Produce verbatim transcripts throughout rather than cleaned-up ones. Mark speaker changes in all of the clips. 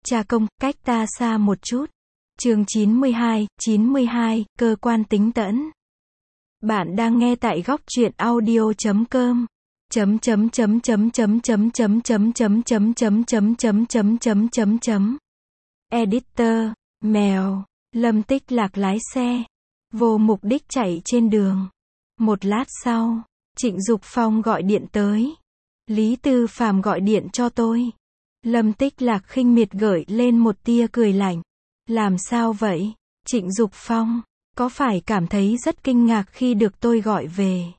Speaker 1: Cha công, cách ta xa một chút. Chương chín mươi hai, chín mươi hai, cơ quan tính tẫn. Bạn đang nghe tại góc truyện audio chấm com. Chấm chấm chấm chấm chấm chấm chấm chấm chấm chấm chấm chấm chấm chấm chấm chấm chấm. Editor, mèo, Lâm Tích Lạc lái xe, vô mục đích chạy trên đường. Một lát sau, Trịnh Dục Phong gọi điện tới. Lý Tư Phàm gọi điện cho tôi. Lâm Tích Lạc khinh miệt gợi lên một tia cười lạnh. Làm sao vậy, Trịnh Dục Phong, có phải cảm thấy rất kinh ngạc khi được tôi gọi về?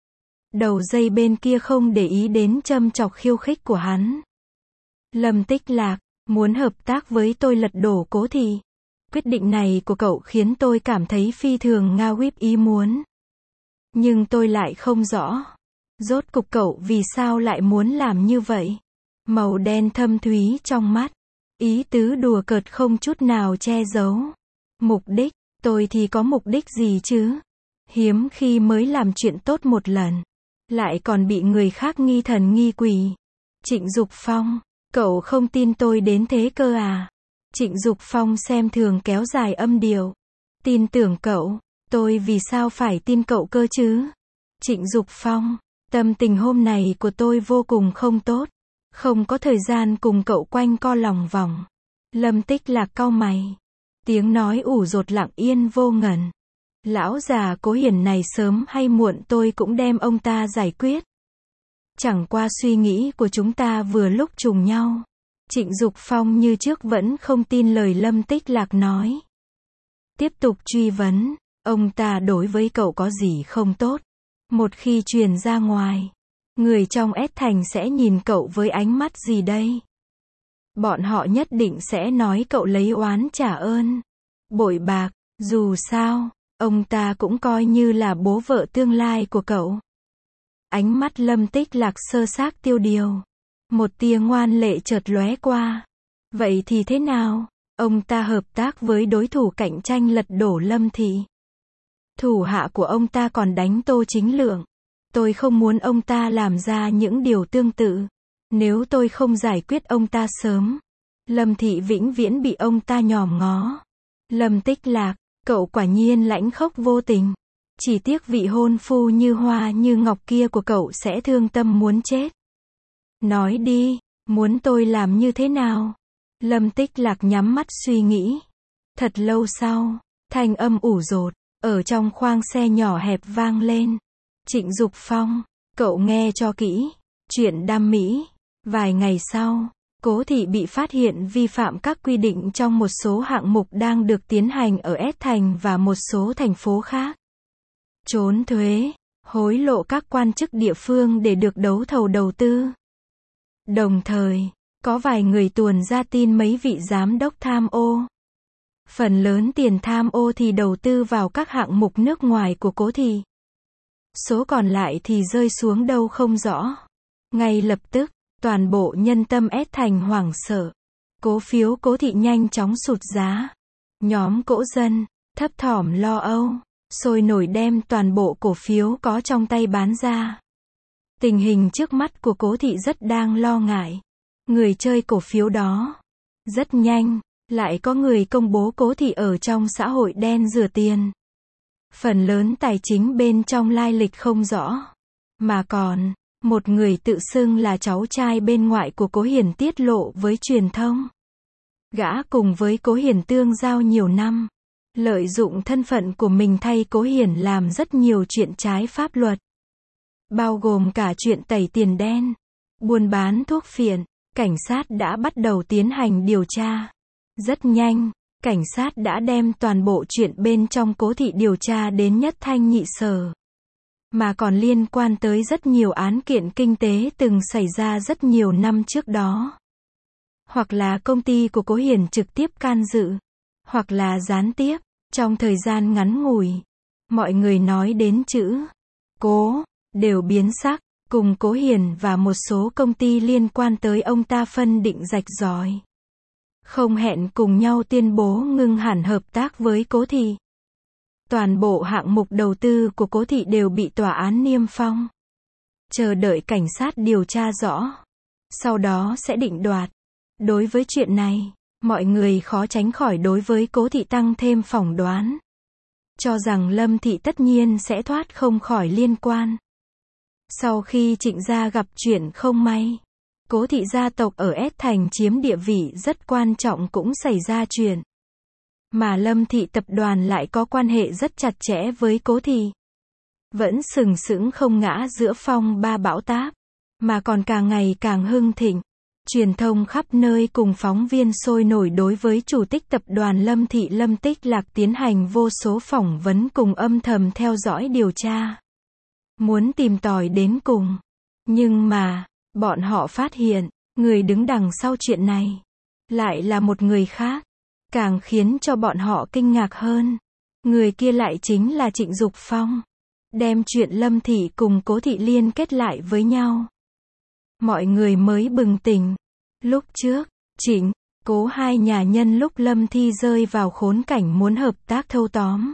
Speaker 1: Đầu dây bên kia không để ý đến châm chọc khiêu khích của hắn. Lâm Tích Lạc, muốn hợp tác với tôi lật đổ Cố Thị. Quyết định này của cậu khiến tôi cảm thấy phi thường ngao ngoíp ý muốn. Nhưng tôi lại không rõ. Rốt cục cậu vì sao lại muốn làm như vậy? Màu đen thâm thúy trong mắt. Ý tứ đùa cợt không chút nào che giấu. Mục đích, tôi thì có mục đích gì chứ? Hiếm khi mới làm chuyện tốt một lần. Lại còn bị người khác nghi thần nghi quỷ. Trịnh Dục Phong, cậu không tin tôi đến thế cơ à? Trịnh Dục Phong xem thường kéo dài âm điệu. Tin tưởng cậu, tôi vì sao phải tin cậu cơ chứ? Trịnh Dục Phong, tâm tình hôm này của tôi vô cùng không tốt. Không có thời gian cùng cậu quanh co lòng vòng. Lâm Tích Lạc cau mày. Tiếng nói ủ dột lặng yên vô ngần. Lão già Cố Hiển này sớm hay muộn tôi cũng đem ông ta giải quyết. Chẳng qua suy nghĩ của chúng ta vừa lúc trùng nhau. Trịnh Dục Phong như trước vẫn không tin lời Lâm Tích Lạc nói. Tiếp tục truy vấn, ông ta đối với cậu có gì không tốt? Một khi truyền ra ngoài, người trong S thành sẽ nhìn cậu với ánh mắt gì đây? Bọn họ nhất định sẽ nói cậu lấy oán trả ơn. Bội bạc, dù sao, ông ta cũng coi như là bố vợ tương lai của cậu. Ánh mắt Lâm Tích Lạc sơ xác tiêu điều. Một tia ngoan lệ chợt lóe qua. Vậy thì thế nào? Ông ta hợp tác với đối thủ cạnh tranh lật đổ Lâm Thị. Thủ hạ của ông ta còn đánh Tô Chính Lượng. Tôi không muốn ông ta làm ra những điều tương tự. Nếu tôi không giải quyết ông ta sớm, Lâm Thị vĩnh viễn bị ông ta nhòm ngó. Lâm Tích Lạc, cậu quả nhiên lãnh khốc vô tình. Chỉ tiếc vị hôn phu như hoa như ngọc kia của cậu sẽ thương tâm muốn chết. Nói đi, muốn tôi làm như thế nào? Lâm Tích Lạc nhắm mắt suy nghĩ. Thật lâu sau, thanh âm ủ dột, ở trong khoang xe nhỏ hẹp vang lên. Trịnh Dục Phong, cậu nghe cho kỹ. Chuyện đam mỹ. Vài ngày sau, Cố Thị bị phát hiện vi phạm các quy định trong một số hạng mục đang được tiến hành ở S thành và một số thành phố khác. Trốn thuế, hối lộ các quan chức địa phương để được đấu thầu đầu tư. Đồng thời, có vài người tuồn ra tin mấy vị giám đốc tham ô. Phần lớn tiền tham ô thì đầu tư vào các hạng mục nước ngoài của Cố Thị. Số còn lại thì rơi xuống đâu không rõ. Ngay lập tức, toàn bộ nhân tâm S thành hoảng sợ. Cổ phiếu Cố Thị nhanh chóng sụt giá. Nhóm cỗ dân, thấp thỏm lo âu, sôi nổi đem toàn bộ cổ phiếu có trong tay bán ra. Tình hình trước mắt của Cố Thị rất đang lo ngại. Người chơi cổ phiếu đó. Rất nhanh, lại có người công bố Cố Thị ở trong xã hội đen rửa tiền. Phần lớn tài chính bên trong lai lịch không rõ. Mà còn, một người tự xưng là cháu trai bên ngoại của Cố Hiển tiết lộ với truyền thông. Gã cùng với Cố Hiển tương giao nhiều năm. Lợi dụng thân phận của mình thay Cố Hiển làm rất nhiều chuyện trái pháp luật. Bao gồm cả chuyện tẩy tiền đen, buôn bán thuốc phiện. Cảnh sát đã bắt đầu tiến hành điều tra. Rất nhanh, cảnh sát đã đem toàn bộ chuyện bên trong Cố Thị điều tra đến nhất thanh nhị sở. Mà còn liên quan tới rất nhiều án kiện kinh tế từng xảy ra rất nhiều năm trước đó. Hoặc là công ty của Cố Hiển trực tiếp can dự, hoặc là gián tiếp, trong thời gian ngắn ngủi. Mọi người nói đến chữ Cố, đều biến sắc. Cùng Cố Hiển và một số công ty liên quan tới ông ta phân định rạch ròi. Không hẹn cùng nhau tuyên bố ngưng hẳn hợp tác với Cố Thị. Toàn bộ hạng mục đầu tư của Cố Thị đều bị tòa án niêm phong. Chờ đợi cảnh sát điều tra rõ. Sau đó sẽ định đoạt. Đối với chuyện này, Mọi người khó tránh khỏi đối với Cố Thị tăng thêm phỏng đoán. Cho rằng Lâm Thị tất nhiên sẽ thoát không khỏi liên quan. Sau khi Trịnh gia gặp chuyện không may, Cố Thị gia tộc ở S thành chiếm địa vị rất quan trọng cũng xảy ra chuyện. Mà Lâm Thị tập đoàn lại có quan hệ rất chặt chẽ với Cố Thị. Vẫn sừng sững không ngã giữa phong ba bão táp, mà còn càng ngày càng hưng thịnh. Truyền thông khắp nơi cùng phóng viên sôi nổi đối với chủ tịch tập đoàn Lâm Thị Lâm Tích Lạc tiến hành vô số phỏng vấn cùng âm thầm theo dõi điều tra. Muốn tìm tòi đến cùng. Nhưng mà, bọn họ phát hiện, người đứng đằng sau chuyện này, lại là một người khác. Càng khiến cho bọn họ kinh ngạc hơn. Người kia lại chính là Trịnh Dục Phong. Đem chuyện Lâm Thị cùng Cố Thị liên kết lại với nhau. Mọi người mới bừng tỉnh. Lúc trước, Trịnh, Cố hai nhà nhân lúc Lâm Thị rơi vào khốn cảnh muốn hợp tác thâu tóm.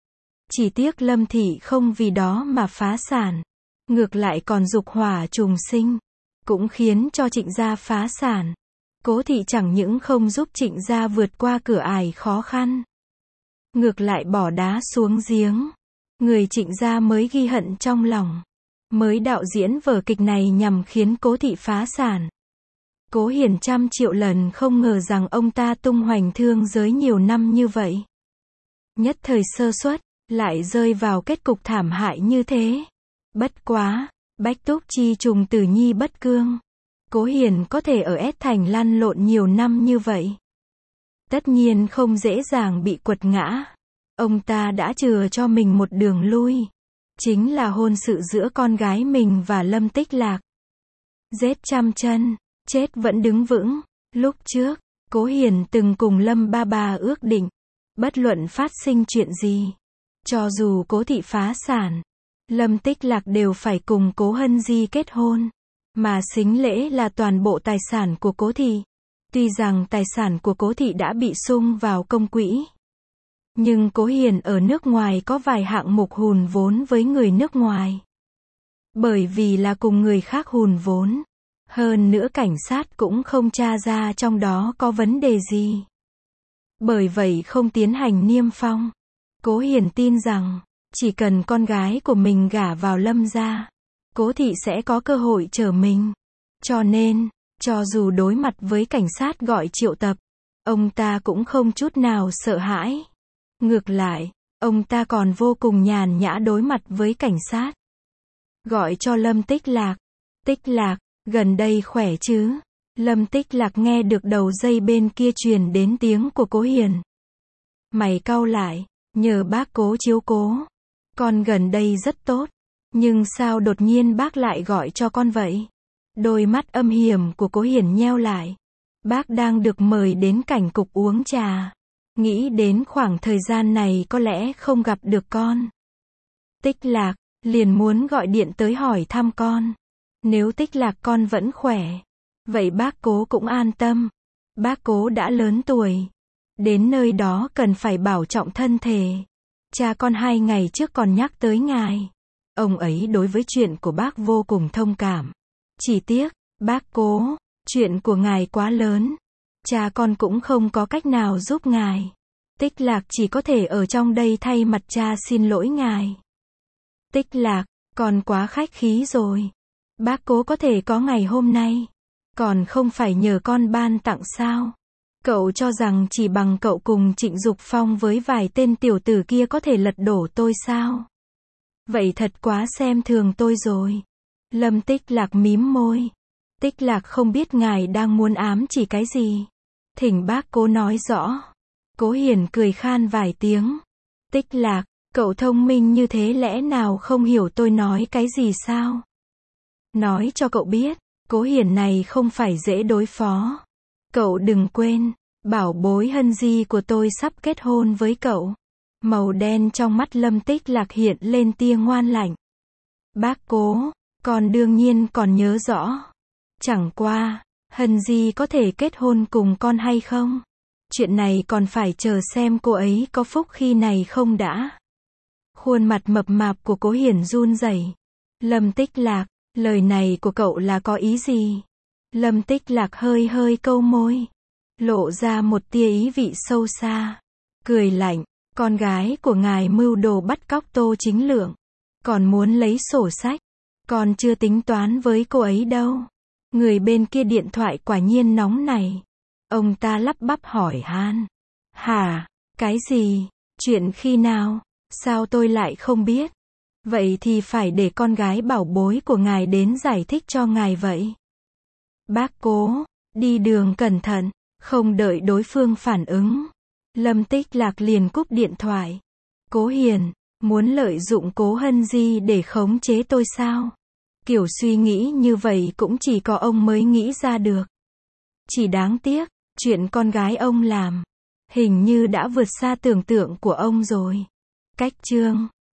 Speaker 1: Chỉ tiếc Lâm Thị không vì đó mà phá sản. Ngược lại còn dục hỏa trùng sinh. Cũng khiến cho Trịnh gia phá sản. Cố Thị chẳng những không giúp Trịnh gia vượt qua cửa ải khó khăn. Ngược lại bỏ đá xuống giếng. Người Trịnh gia mới ghi hận trong lòng. Mới đạo diễn vở kịch này nhằm khiến Cố Thị phá sản. Cố Hiền trăm triệu lần không ngờ rằng ông ta tung hoành thương giới nhiều năm như vậy. Nhất thời sơ suất, lại rơi vào kết cục thảm hại như thế. Bất quá, bách túc chi trùng tử nhi bất cương. Cố Hiền có thể ở S thành lăn lộn nhiều năm như vậy. Tất nhiên không dễ dàng bị quật ngã. Ông ta đã chừa cho mình một đường lui. Chính là hôn sự giữa con gái mình và Lâm Tích Lạc. Giết trăm chân, chết vẫn đứng vững. Lúc trước, Cố Hiền từng cùng Lâm ba bà ước định. Bất luận phát sinh chuyện gì. Cho dù Cố Thị phá sản, Lâm Tích Lạc đều phải cùng Cố Hân Di kết hôn. Mà sính lễ là toàn bộ tài sản của Cố Thị. Tuy rằng tài sản của Cố Thị đã bị sung vào công quỹ. Nhưng Cố Hiền ở nước ngoài có vài hạng mục hùn vốn với người nước ngoài. Bởi vì là cùng người khác hùn vốn. Hơn nữa cảnh sát cũng không tra ra trong đó có vấn đề gì. Bởi vậy không tiến hành niêm phong. Cố Hiền tin rằng, chỉ cần con gái của mình gả vào Lâm gia, Cố Thị sẽ có cơ hội trở mình. Cho nên, cho dù đối mặt với cảnh sát gọi triệu tập, ông ta cũng không chút nào sợ hãi. Ngược lại, ông ta còn vô cùng nhàn nhã đối mặt với cảnh sát. Gọi cho Lâm Tích Lạc. Tích Lạc, gần đây khỏe chứ? Lâm Tích Lạc nghe được đầu dây bên kia truyền đến tiếng của Cố Hiền. Mày cau lại, nhờ bác Cố chiếu cố. Con gần đây rất tốt. Nhưng sao đột nhiên bác lại gọi cho con vậy? Đôi mắt âm hiểm của Cố Hiền nheo lại. Bác đang được mời đến cảnh cục uống trà. Nghĩ đến khoảng thời gian này có lẽ không gặp được con. Tích Lạc, liền muốn gọi điện tới hỏi thăm con. Nếu Tích Lạc con vẫn khỏe, vậy bác Cố cũng an tâm. Bác Cố đã lớn tuổi. Đến nơi đó cần phải bảo trọng thân thể. Cha con hai ngày trước còn nhắc tới ngài. Ông ấy đối với chuyện của bác vô cùng thông cảm. Chỉ tiếc, bác Cố, chuyện của ngài quá lớn. Cha con cũng không có cách nào giúp ngài. Tích Lạc chỉ có thể ở trong đây thay mặt cha xin lỗi ngài. Tích Lạc, con quá khách khí rồi. Bác Cố có thể có ngày hôm nay. Còn không phải nhờ con ban tặng sao? Cậu cho rằng chỉ bằng cậu cùng Trịnh Dục Phong với vài tên tiểu tử kia có thể lật đổ tôi sao? Vậy thật quá xem thường tôi rồi. Lâm Tích Lạc mím môi. Tích Lạc không biết ngài đang muốn ám chỉ cái gì. Thỉnh bác Cố nói rõ. Cố Hiền cười khan vài tiếng. Tích Lạc, cậu thông minh như thế lẽ nào không hiểu tôi nói cái gì sao? Nói cho cậu biết, Cố Hiền này không phải dễ đối phó. Cậu đừng quên, bảo bối Hân Di của tôi sắp kết hôn với cậu. Màu đen trong mắt Lâm Tích Lạc hiện lên tia ngoan lạnh. Bác Cố, con đương nhiên còn nhớ rõ. Chẳng qua, Hân Di có thể kết hôn cùng con hay không? Chuyện này còn phải chờ xem cô ấy có phúc khi này không đã. Khuôn mặt mập mạp của Cố Hiền run rẩy. Lâm Tích Lạc, lời này của cậu là có ý gì? Lâm Tích Lạc hơi hơi câu môi. lộ ra một tia ý vị sâu xa. Cười lạnh, con gái của ngài mưu đồ bắt cóc Tô Chính Lượng. Còn muốn lấy sổ sách. Con chưa tính toán với cô ấy đâu. Người bên kia điện thoại quả nhiên nóng này. Ông ta lắp bắp hỏi han. Hả? Cái gì? Chuyện khi nào? Sao tôi lại không biết? Vậy thì phải để con gái bảo bối của ngài đến giải thích cho ngài vậy. Bác Cố, đi đường cẩn thận, không đợi đối phương phản ứng. Lâm Tích Lạc liền cúp điện thoại. Cố Hiền, muốn lợi dụng Cố Hân Di để khống chế tôi sao? Kiểu suy nghĩ như vậy cũng chỉ có ông mới nghĩ ra được. Chỉ đáng tiếc, chuyện con gái ông làm, hình như đã vượt xa tưởng tượng của ông rồi. Cách chương